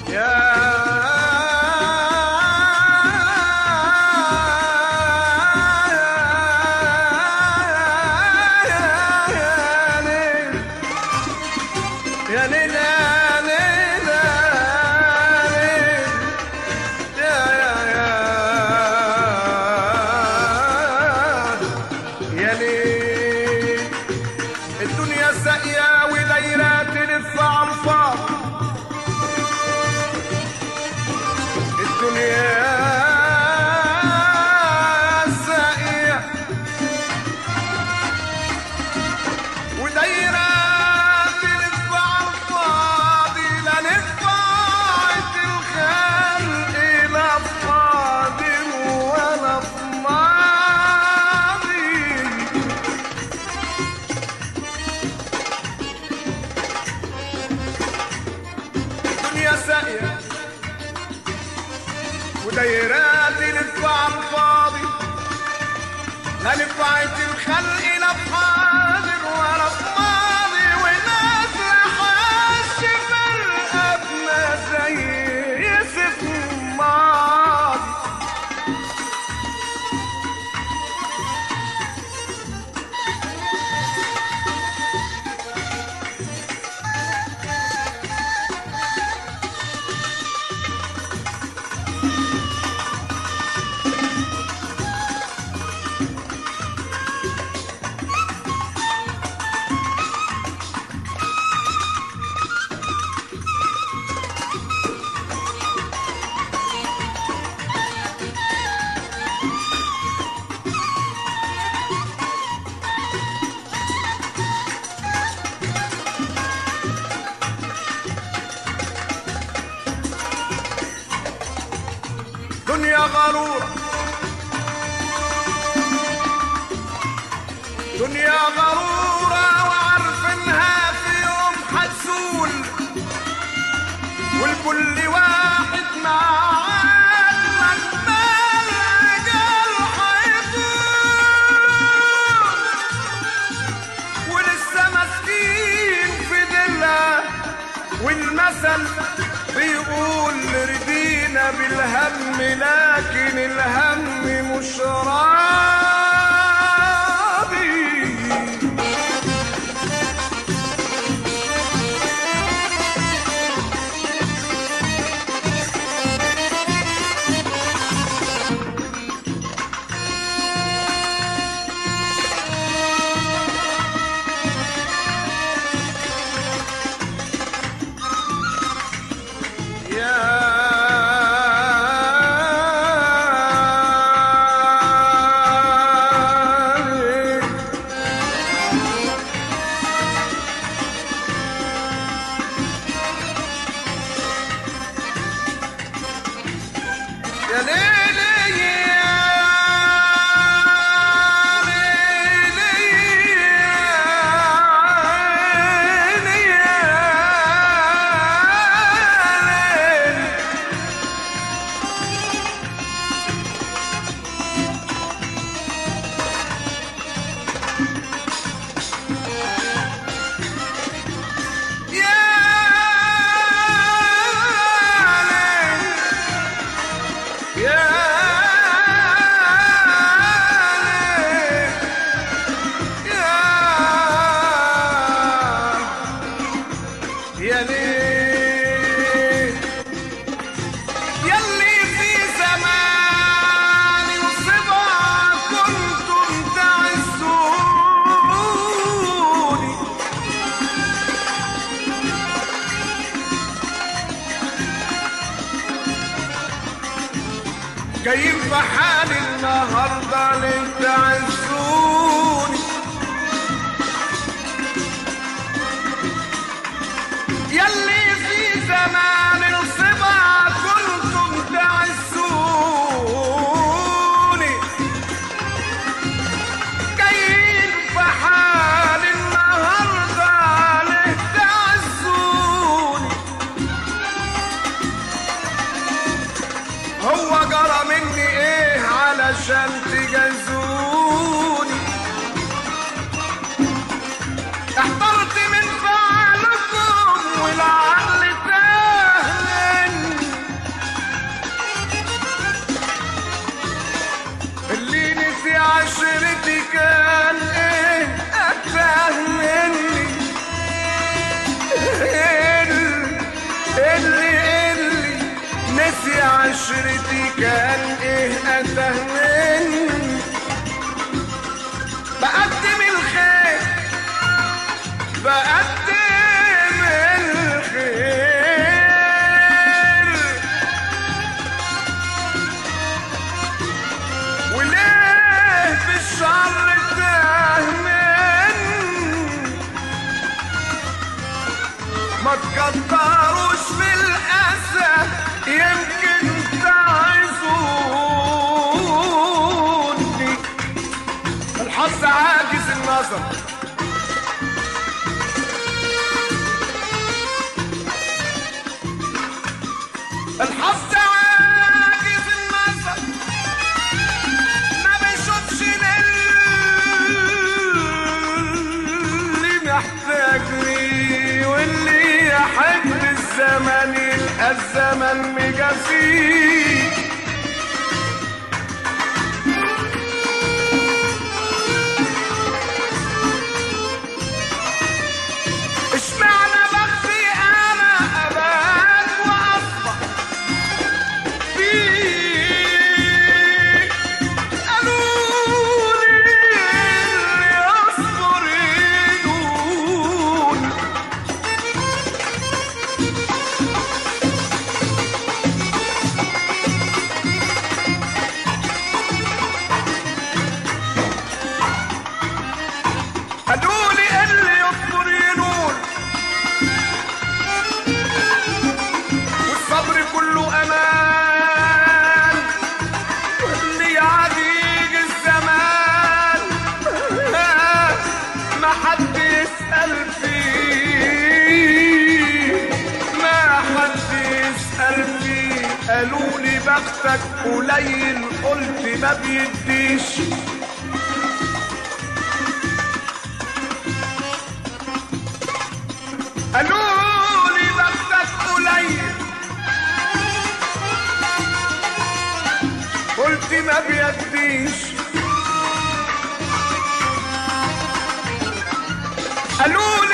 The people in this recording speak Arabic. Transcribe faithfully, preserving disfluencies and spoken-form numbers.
ودايرات تلف على الفاضي، لا نفعت الخلق لا بحاضر ولا بماضي، وناس لحاش فرقتنا زي يوسف ماضي. دنيا غرورة دنيا غرورة وعارف انها في يوم حتزول، والكل واحد معاك مجمال رجال حيطول، ولسه ماسكين في دلها والمثل بيقول رضينا بالهم لكن الهم مش راضي. جايين في حالي النهارده ليه تعزوني، ياللي في زمان الصبا كنتم تعزوني، جايين في حالي النهارده ليه تعزوني. هو جرى مني ايه علشان تجازوني؟ احترت من فعلكم والعالم عشرتي كان ايه اتهمني بقدم الخير بقدم الخير وليه في الشر تهمني ما تكتروش في الأسى يمكن تعزوني الحظ عاجز النظر الحظ عاجز النظر ما بيشوفش اللي محتاج لي واللي يحب الزمن يلقى الزمن مجازيه اشمعنى بخفي انا ابات واصبح فيك قالولي اللي يصبر يدون قالولي اللي يصبر ينون والصبر كله امان واللي يعديك الزمان ما حد يسأل فيه ما حد يسأل فيه قالولي بختك قليل قلت ما بيديش قالولي بختك قليل قلت ما بيديش قالولي